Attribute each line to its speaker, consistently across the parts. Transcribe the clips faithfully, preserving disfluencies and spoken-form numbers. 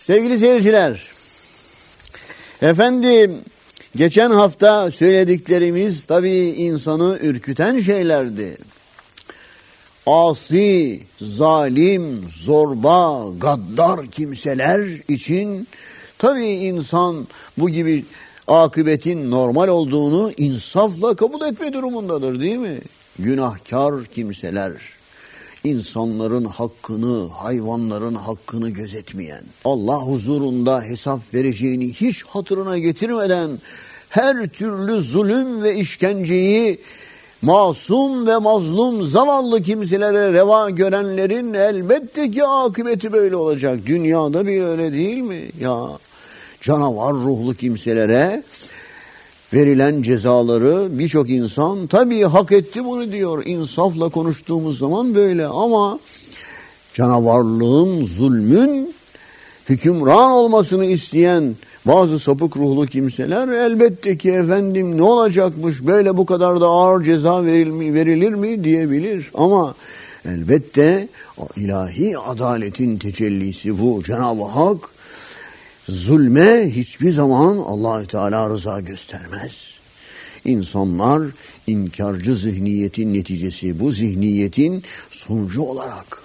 Speaker 1: Sevgili seyirciler, efendim geçen hafta söylediklerimiz tabii insanı ürküten şeylerdi. Asi, zalim, zorba, gaddar kimseler için tabii insan bu gibi akıbetin normal olduğunu insafla kabul etme durumundadır, değil mi? Günahkar kimseler, insanların hakkını, hayvanların hakkını gözetmeyen, Allah huzurunda hesap vereceğini hiç hatırına getirmeden her türlü zulüm ve işkenceyi masum ve mazlum zavallı kimselere reva görenlerin elbette ki akıbeti böyle olacak. Dünyada bir öyle değil mi? Ya canavar ruhlu kimselere verilen cezaları birçok insan tabii hak etti bunu diyor. İnsafla konuştuğumuz zaman böyle, ama canavarlığın, zulmün hükümran olmasını isteyen bazı sapık ruhlu kimseler elbette ki efendim ne olacakmış, böyle bu kadar da ağır ceza verilir mi diyebilir. Ama elbette ilahi adaletin tecellisi bu. Cenab-ı Hak zulme hiçbir zaman Allah-u Teala rıza göstermez. İnsanlar inkarcı zihniyetin neticesi, bu zihniyetin sonucu olarak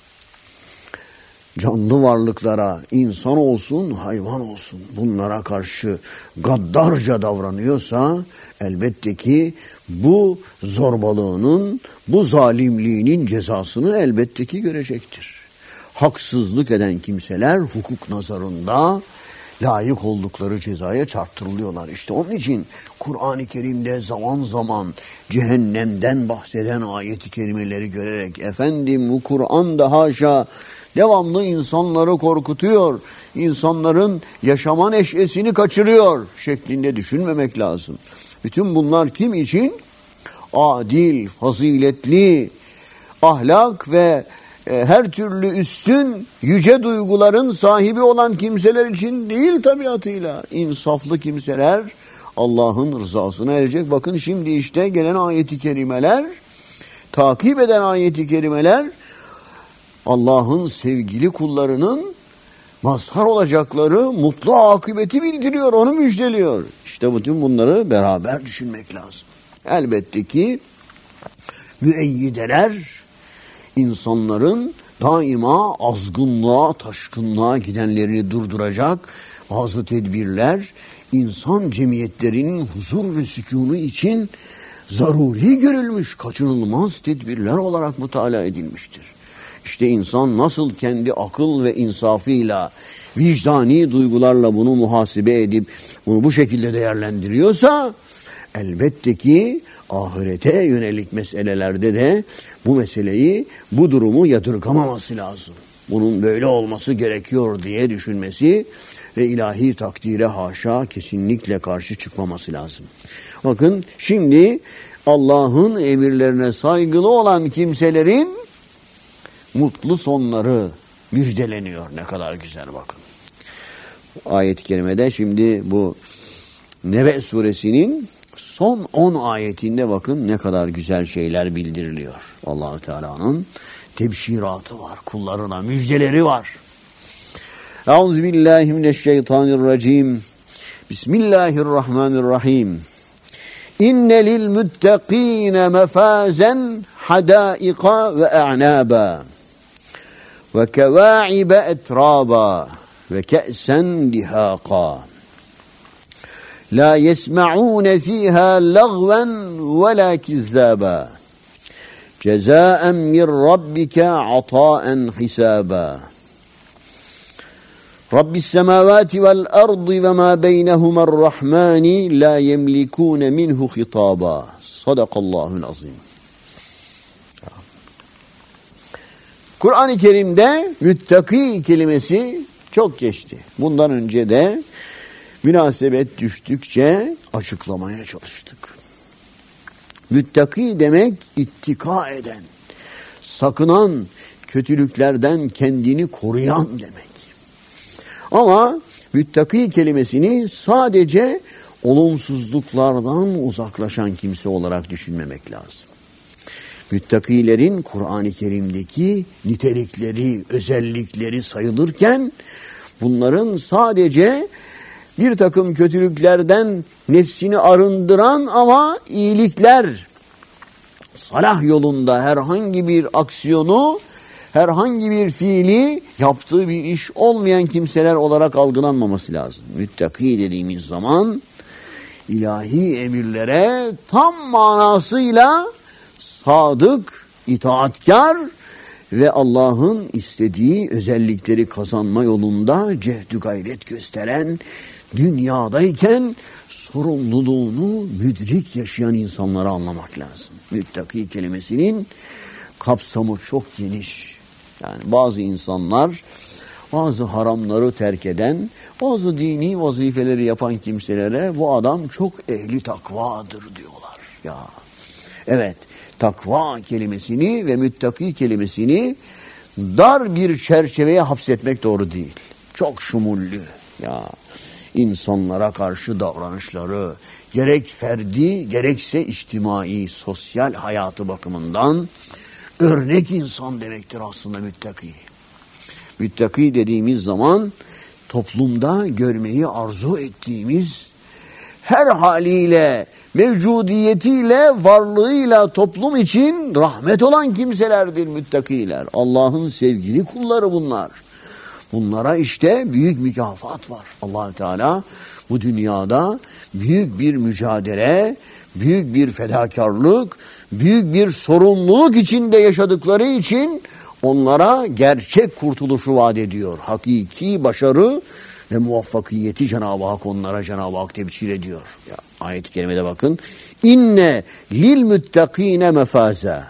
Speaker 1: canlı varlıklara, insan olsun, hayvan olsun, bunlara karşı gaddarca davranıyorsa elbette ki bu zorbalığının, bu zalimliğinin cezasını elbette ki görecektir. Haksızlık eden kimseler hukuk nazarında layık oldukları cezaya çarptırılıyorlar. İşte onun için Kur'an-ı Kerim'de zaman zaman cehennemden bahseden ayet-i kerimeleri görerek efendim bu Kur'an da haşa devamlı insanları korkutuyor, insanların yaşama neşesini kaçırıyor şeklinde düşünmemek lazım. Bütün bunlar kim için? Adil, faziletli, ahlak ve e, her türlü üstün, yüce duyguların sahibi olan kimseler için değil tabiatıyla. İnsaflı kimseler Allah'ın rızasına erecek. Bakın şimdi işte gelen ayet-i kerimeler, takip eden ayet-i kerimeler Allah'ın sevgili kullarının mazhar olacakları mutlu akıbeti bildiriyor, onu müjdeliyor. İşte bütün bunları beraber düşünmek lazım. Elbette ki müeyyideler insanların daima azgınlığa, taşkınlığa gidenlerini durduracak bazı tedbirler, insan cemiyetlerinin huzur ve sükûnu için zaruri görülmüş, kaçınılmaz tedbirler olarak mutala edilmiştir. İşte insan nasıl kendi akıl ve insafıyla, vicdani duygularla bunu muhasebe edip bunu bu şekilde değerlendiriyorsa elbette ki ahirete yönelik meselelerde de bu meseleyi, bu durumu yadırgamaması lazım. Bunun böyle olması gerekiyor diye düşünmesi ve ilahi takdire haşa kesinlikle karşı çıkmaması lazım. Bakın şimdi Allah'ın emirlerine saygılı olan kimselerin mutlu sonları müjdeleniyor. Ne kadar güzel bakın. Ayet-i kerimede şimdi bu Nebe suresinin son on ayetinde bakın ne kadar güzel şeyler bildiriliyor. Allah-u Teala'nın tebşiratı var. Kullarına müjdeleri var. Euzubillahimineşşeytanirracim. Bismillahirrahmanirrahim. İnne lil muttaqine mefazen hadaika ve a'naba ve kevâ'ibe etrâba ve ke'sen dihâka. La yesma'ûne fîhâ lagven ve lâ kizzâba. Cezâen min rabbike atâen hisâba. Rabbis semâvâti vel ardı ve mâ beynehuma'r-rahmâni la yemlikûne minhu hitâba. Sadakallâhu'l azîm. Kur'an-ı Kerim'de müttaki kelimesi çok geçti. Bundan önce de münasebet düştükçe açıklamaya çalıştık. Müttaki demek ittika eden, sakınan, kötülüklerden kendini koruyan demek. Ama müttaki kelimesini sadece olumsuzluklardan uzaklaşan kimse olarak düşünmemek lazım. Müttakilerin Kur'an-ı Kerim'deki nitelikleri, özellikleri sayılırken Bunların sadece bir takım kötülüklerden nefsini arındıran ama iyilikler, salah yolunda herhangi bir aksiyonu, herhangi bir fiili yaptığı bir iş olmayan kimseler olarak algılanmaması lazım. Müttaki dediğimiz zaman ilahi emirlere tam manasıyla sadık, itaatkar ve Allah'ın istediği özellikleri kazanma yolunda cehdü gayret gösteren, dünyadayken sorumluluğunu müdrik yaşayan insanları anlamak lazım. Müttaki kelimesinin kapsamı çok geniş. Yani bazı insanlar bazı haramları terk eden, bazı dini vazifeleri yapan kimselere bu adam çok ehli takvadır diyorlar. Ya evet, takva kelimesini ve müttaki kelimesini dar bir çerçeveye hapsetmek doğru değil. Çok şumullü. Ya insanlara karşı davranışları gerek ferdi gerekse içtimai, sosyal hayatı bakımından örnek insan demektir aslında müttaki. Müttaki dediğimiz zaman toplumda görmeyi arzu ettiğimiz her haliyle, mevcudiyetiyle, varlığıyla toplum için rahmet olan kimselerdir müttakiler. Allah'ın sevgili kulları bunlar. Bunlara işte büyük mükafat var. Allah Teala bu dünyada büyük bir mücadele, büyük bir fedakarlık, büyük bir sorumluluk içinde yaşadıkları için onlara gerçek kurtuluşu vaat ediyor. Hakiki başarı ve muvaffakiyeti Cenab-ı Hak onlara Cenab-ı Hak tebşir ediyor. Ya, ayet-i kerimede bakın. İnne lil müttakine mefaza.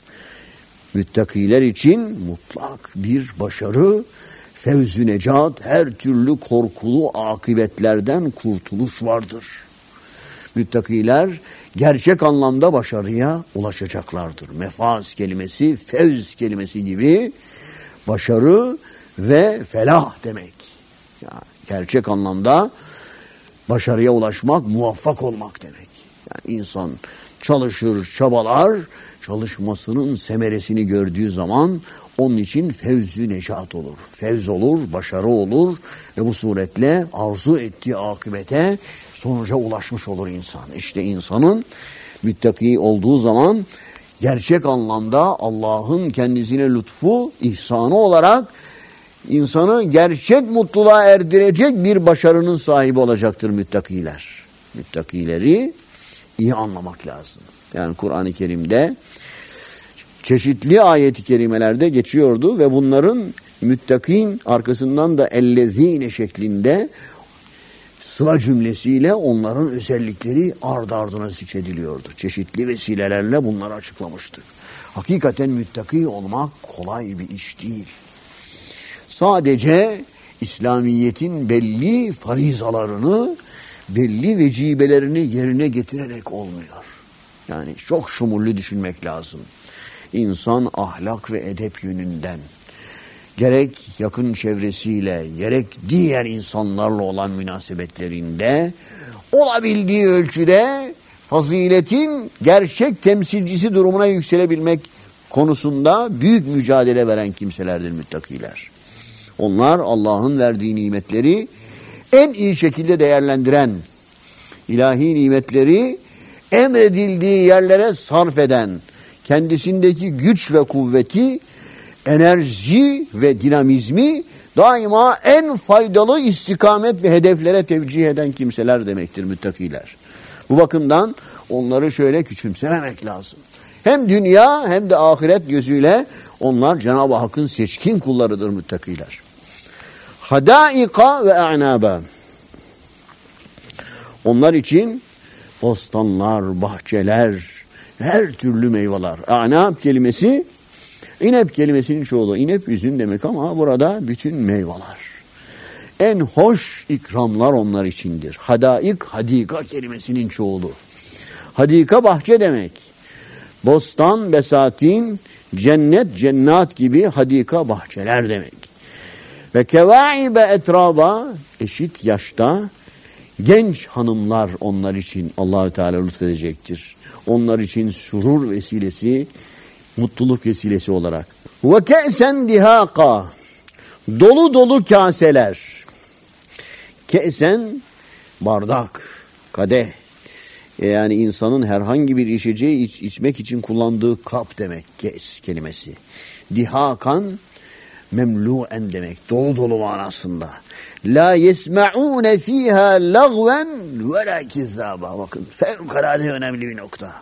Speaker 1: Müttakiler için mutlak bir başarı, fevz-ü necat, her türlü korkulu akıbetlerden kurtuluş vardır. Müttakiler gerçek anlamda başarıya ulaşacaklardır. Mefaz kelimesi, fevz kelimesi gibi başarı ve felah demek. Yani gerçek anlamda başarıya ulaşmak, muvaffak olmak demek. Yani insan çalışır, çabalar, çalışmasının semeresini gördüğü zaman onun için fevz-ü necat olur. Fevz olur, başarı olur ve bu suretle arzu ettiği akıbete, sonuca ulaşmış olur insan. İşte insanın müttaki olduğu zaman gerçek anlamda Allah'ın kendisine lütfu, ihsanı olarak insanı gerçek mutluluğa erdirecek bir başarının sahibi olacaktır müttakiler. Müttakileri iyi anlamak lazım. Yani Kur'an-ı Kerim'de çeşitli ayet-i kerimelerde geçiyordu ve bunların müttakin arkasından da ellezine şeklinde sıla cümlesiyle onların özellikleri ard ardına zikrediliyordu. Çeşitli vesilelerle bunları açıklamıştık. Hakikaten müttaki olmak kolay bir iş değil. Sadece İslamiyet'in belli farizalarını, belli vecibelerini yerine getirerek olmuyor. Yani çok şumullü düşünmek lazım. İnsan ahlak ve edep yönünden gerek yakın çevresiyle gerek diğer insanlarla olan münasebetlerinde olabildiği ölçüde faziletin gerçek temsilcisi durumuna yükselebilmek konusunda büyük mücadele veren kimselerdir müttakiler. Onlar Allah'ın verdiği nimetleri en iyi şekilde değerlendiren, ilahi nimetleri emredildiği yerlere sarf eden, kendisindeki güç ve kuvveti, enerji ve dinamizmi daima en faydalı istikamet ve hedeflere tevcih eden kimseler demektir müttakiler. Bu bakımdan onları şöyle küçümsememek lazım. Hem dünya hem de ahiret gözüyle onlar Cenab-ı Hakk'ın seçkin kullarıdır müttakiler. Hadaika ve a'naba. Onlar için bostanlar, bahçeler, her türlü meyveler. A'nab kelimesi İnep kelimesinin çoğulu. İnep üzüm demek ama burada bütün meyveler. En hoş ikramlar onlar içindir. Hadaik, hadika kelimesinin çoğulu. Hadika bahçe demek. Bostan, besatin, cennet, cennat gibi hadika bahçeler demek. Ve kevaibe etraba, eşit yaşta genç hanımlar onlar için Allah-u Teala lütfedecektir. Onlar için surur vesilesi, mutluluk vesilesi olarak. Ve ke'sen dihaka, dolu dolu kaseler. Ke'sen bardak, kadeh. Yani insanın herhangi bir içeceği iç, içmek için kullandığı kap demek kes kelimesi. Dihakan memlu'en demek. Dolu dolu manasında. La yesma'une fiha lagven ve la kizzaba. Bakın fevkalade önemli bir nokta.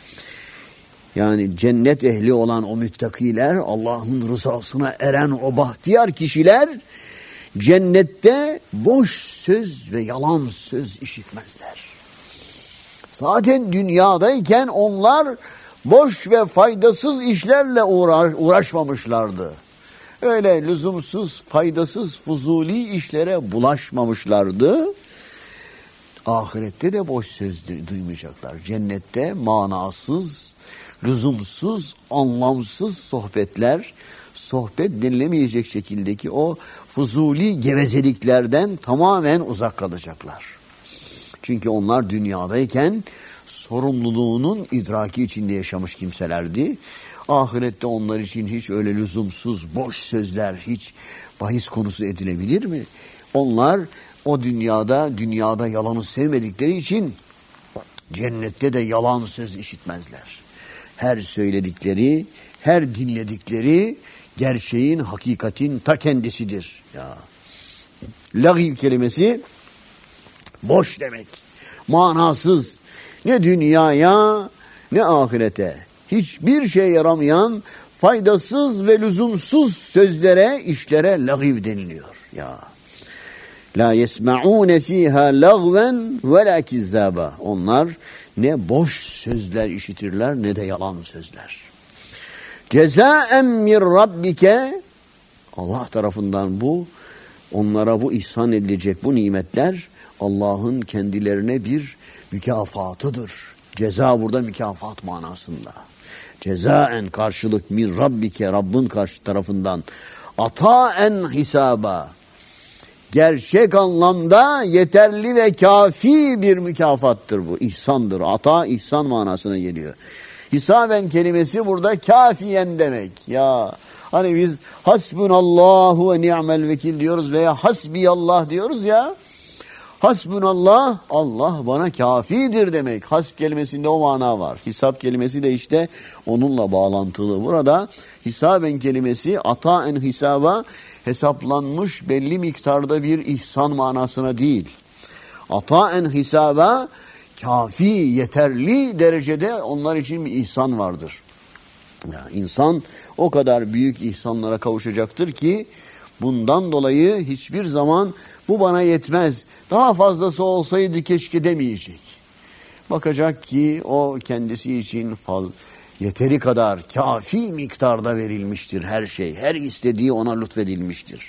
Speaker 1: Yani cennet ehli olan o müttakiler, Allah'ın rızasına eren o bahtiyar kişiler cennette boş söz ve yalan söz işitmezler. Zaten dünyadayken onlar boş ve faydasız işlerle uğra- uğraşmamışlardı. Öyle lüzumsuz, faydasız, fuzuli işlere bulaşmamışlardı. Ahirette de boş söz duymayacaklar. Cennette manasız, lüzumsuz, anlamsız sohbetler, sohbet denilemeyecek şekildeki o fuzuli gevezeliklerden tamamen uzak kalacaklar. Çünkü onlar dünyadayken sorumluluğunun idraki içinde yaşamış kimselerdi. Ahirette onlar için hiç öyle lüzumsuz, boş sözler hiç bahis konusu edilebilir mi? Onlar o dünyada, dünyada yalanı sevmedikleri için cennette de yalan söz işitmezler. Her söyledikleri, her dinledikleri gerçeğin, hakikatin ta kendisidir. Ya. Lagîv kelimesi boş demek. Manasız. Ne dünyaya ne ahirete. Hiçbir şey yaramayan faydasız ve lüzumsuz sözlere, işlere lagîv deniliyor. Ya. La yesma'une fiha lagven ve la kizzaba. Onlar ne boş sözler işitirler ne de yalan sözler. Cezaen min rabbike. Allah tarafından bu, onlara bu ihsan edilecek bu nimetler Allah'ın kendilerine bir mükafatıdır. Ceza burada mükafat manasında. Cezaen karşılık min rabbike, Rabbin karşı tarafından. Ataen hisaba. Gerçek anlamda yeterli ve kafi bir mükafattır bu. İhsandır. Ata ihsan manasına geliyor. Hisaben kelimesi burada kafiyen demek. Ya hani biz hasbunallahu ve ni'mel vekil diyoruz veya hasbiyallah diyoruz ya. Hasbunallah, Allah bana kafidir demek. Hasb kelimesinde o mana var. Hisap kelimesi de işte onunla bağlantılı. Burada hisaben kelimesi ataen hisaba, hesaplanmış belli miktarda bir ihsan manasına değil. Ataen hisaba, kafi, yeterli derecede onlar için bir ihsan vardır. Ya insan o kadar büyük ihsanlara kavuşacaktır ki bundan dolayı hiçbir zaman bu bana yetmez, daha fazlası olsaydı keşke demeyecek. Bakacak ki o kendisi için faz, yeteri kadar kafi miktarda verilmiştir her şey. Her istediği ona lütfedilmiştir.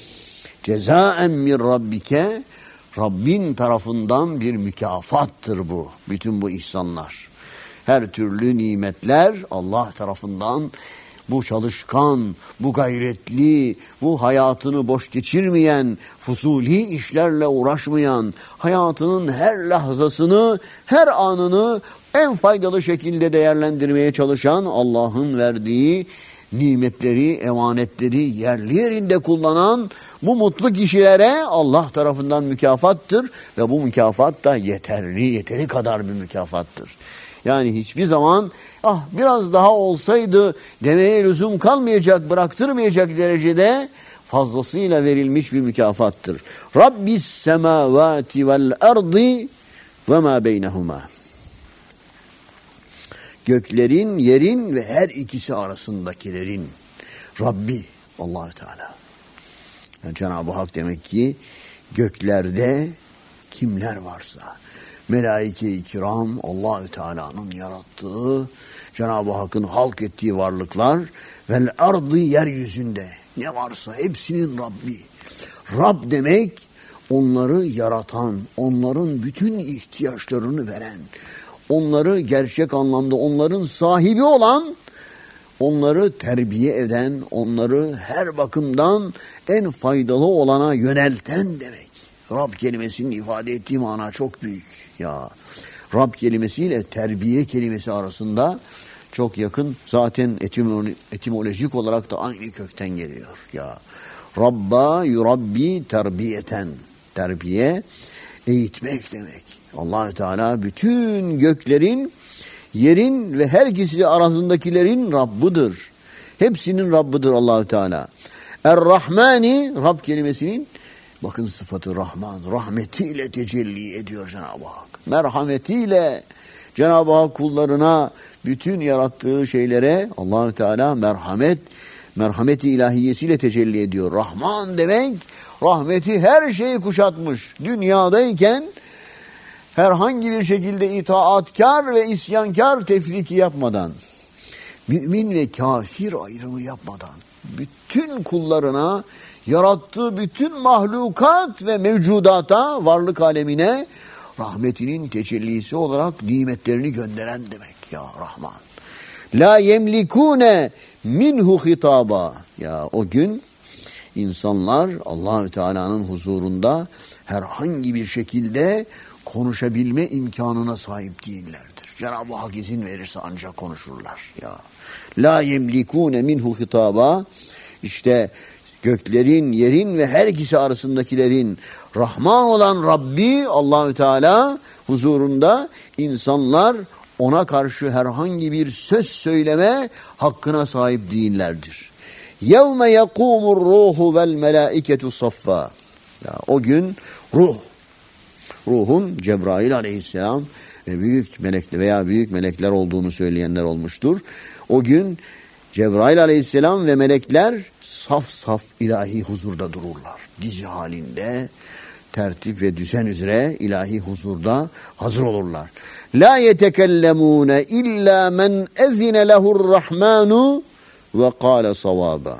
Speaker 1: Cezaen min rabbike, Rabbin tarafından bir mükafattır bu. Bütün bu ihsanlar. Her türlü nimetler Allah tarafından, bu çalışkan, bu gayretli, bu hayatını boş geçirmeyen, fuzuli işlerle uğraşmayan, hayatının her lahzasını, her anını en faydalı şekilde değerlendirmeye çalışan, Allah'ın verdiği nimetleri, emanetleri yerli yerinde kullanan bu mutlu kişilere Allah tarafından mükafattır ve bu mükafat da yeterli, yeteri kadar bir mükafattır. Yani hiçbir zaman ah biraz daha olsaydı demeye lüzum kalmayacak, bıraktırmayacak derecede fazlasıyla verilmiş bir mükafattır. Rabbis semavati vel ardi ve ma beynehuma. Göklerin, yerin ve her ikisi arasındakilerin Rabbi Allah-u Teala. Yani Cenab-ı Hak demek ki göklerde kimler varsa, melaike-i kiram, Allah-u Teala'nın yarattığı, Cenab-ı Hakk'ın halk ettiği varlıklar, vel ardı, yeryüzünde ne varsa hepsinin Rabbi. Rab demek onları yaratan, onların bütün ihtiyaçlarını veren, onları gerçek anlamda onların sahibi olan, onları terbiye eden, onları her bakımdan en faydalı olana yönelten demek. Rab kelimesinin ifade ettiği mana çok büyük. Ya Rab kelimesiyle terbiye kelimesi arasında çok yakın, zaten etimolojik olarak da aynı kökten geliyor. Ya Rabba yurabbi terbiyeten. terbiye, eğitmek demek. Allah Teala bütün göklerin, yerin ve her ikisi arasındakilerin Rabbıdır. Hepsinin Rabbıdır Allah Teala. Er-Rahmani, Rab kelimesinin bakın sıfatı Rahman, rahmetiyle tecelli ediyor Cenab-ı Hak. Merhametiyle Cenab-ı Hak kullarına, bütün yarattığı şeylere Allah Teala merhamet, merhameti ilahiyesiyle tecelli ediyor. Rahman demek, rahmeti her şeyi kuşatmış. Dünyadayken herhangi bir şekilde itaatkar ve isyankar tefriki yapmadan, mümin ve kafir ayrımı yapmadan, bütün kullarına, yarattığı bütün mahlukat ve mevcudata, varlık alemine rahmetinin tecellisi olarak nimetlerini gönderen demek ya Rahman. La yemlikune minhu hitaba. Ya o gün insanlar Allahü Teala'nın huzurunda herhangi bir şekilde konuşabilme imkanına sahip değillerdir. Cenab-ı Hak izin verirse ancak konuşurlar. Ya la yemlikune minhu hitaba. İşte göklerin, yerin ve her ikisi arasındakilerin Rahman olan Rabbi Allahü Teala huzurunda insanlar ona karşı herhangi bir söz söyleme hakkına sahip değillerdir. Yevme yekumur ruhu vel melaiketu saffa. Ya o gün ruh, ruhun Cebrail aleyhisselam ve büyük melekler veya büyük melekler olduğunu söyleyenler olmuştur. O gün Cebrail aleyhisselam ve melekler saf saf ilahi huzurda dururlar. Dizi halinde tertip ve düzen üzere ilahi huzurda hazır olurlar. La yetekellemune illa men ezine lehurrahmanu ve kâle savâba.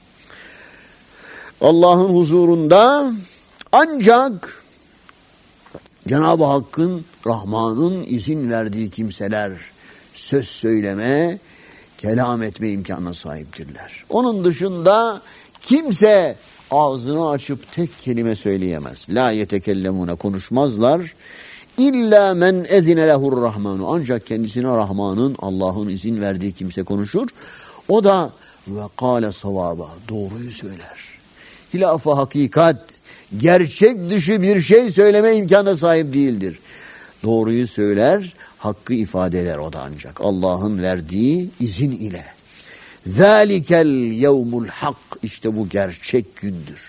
Speaker 1: Allah'ın huzurunda ancak Cenab-ı Hakk'ın, Rahman'ın izin verdiği kimseler söz söyleme, kelam etme imkanına sahiptirler. Onun dışında kimse ağzını açıp tek kelime söyleyemez. La yetekellemune, konuşmazlar. İlla men ezine lehur rahmanu, ancak kendisine Rahman'ın, Allah'ın izin verdiği kimse konuşur. O da ve kâle savâba, doğruyu söyler. Hilaf-ı hakikat, gerçek dışı bir şey söyleme imkanına sahip değildir. Doğruyu söyler, hakkı ifade eder o da ancak Allah'ın verdiği izin ile. Zalikel yevmul hak, işte bu gerçek gündür.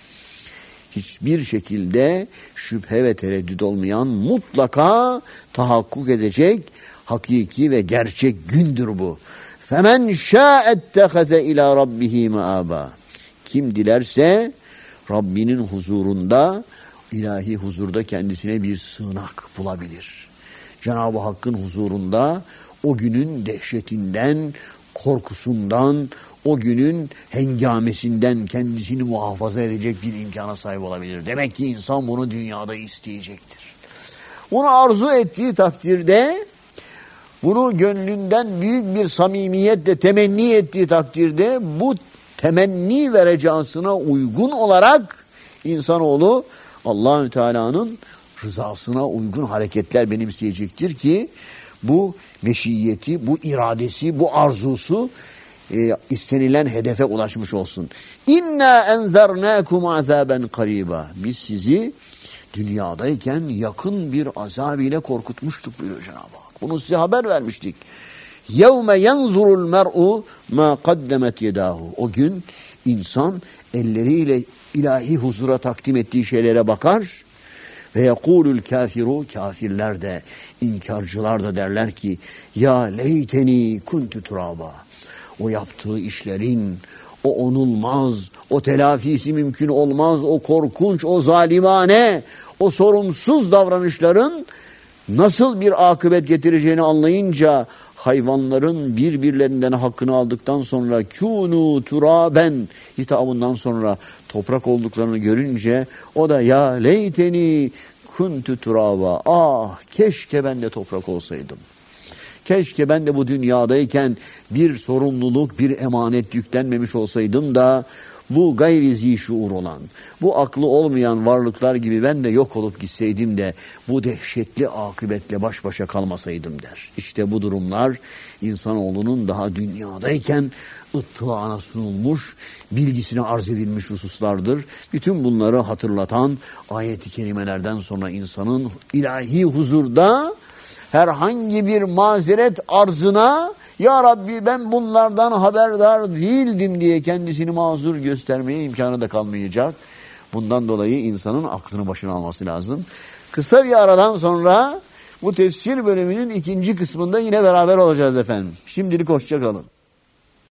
Speaker 1: Hiçbir şekilde şüphe ve tereddüt olmayan, mutlaka tahakkuk edecek hakiki ve gerçek gündür bu. Femen şâ'ettehaze ilâ rabbihi meâbâ. Kim dilerse Rabbinin huzurunda, ilahi huzurda kendisine bir sığınak bulabilir. Cenab-ı Hakk'ın huzurunda o günün dehşetinden, korkusundan, o günün hengamesinden kendisini muhafaza edecek bir imkana sahip olabilir. Demek ki insan bunu dünyada isteyecektir. Bunu arzu ettiği takdirde, bunu gönlünden büyük bir samimiyetle temenni ettiği takdirde, bu temenni ve recasına uygun olarak insanoğlu Allah-u Teala'nın rızasına uygun hareketler benimseyecektir ki bu meşiyeti, bu iradesi, bu arzusu e, istenilen hedefe ulaşmış olsun. İnna enzernâkum azâben karîbâ. Biz sizi dünyadayken yakın bir azab ile korkutmuştuk buyuruyor Cenab-ı Hak. Bunu size haber vermiştik. Yevme yanzurul mer'u ma kaddemet yedahu. O gün insan elleriyle ilahi huzura takdim ettiği şeylere bakar ve yekulul kafiru, kafirler de, inkarcılar da derler ki ya leyteni kuntu turaba. O yaptığı işlerin, o onulmaz, o telafisi mümkün olmaz, o korkunç, o zalimane, o sorumsuz davranışların nasıl bir akıbet getireceğini anlayınca, hayvanların birbirlerinden hakkını aldıktan sonra kûnû turaben hitabından sonra toprak olduklarını görünce o da ya leyteni kuntu turaba, ah keşke ben de toprak olsaydım. Keşke ben de bu dünyadayken bir sorumluluk, bir emanet yüklenmemiş olsaydım da bu gayri zişuur olan, bu aklı olmayan varlıklar gibi ben de yok olup gitseydim de bu dehşetli akıbetle baş başa kalmasaydım der. İşte bu durumlar insanoğlunun daha dünyadayken ıttığına sunulmuş, bilgisine arz edilmiş hususlardır. Bütün bunları hatırlatan ayet-i kerimelerden sonra insanın ilahi huzurda herhangi bir mazeret arzına ya Rabbi ben bunlardan haberdar değildim diye kendisini mazur göstermeye imkanı da kalmayacak. Bundan dolayı insanın aklını başına alması lazım. Kısa bir aradan sonra bu tefsir bölümünün ikinci kısmında yine beraber olacağız efendim. Şimdilik hoşça kalın.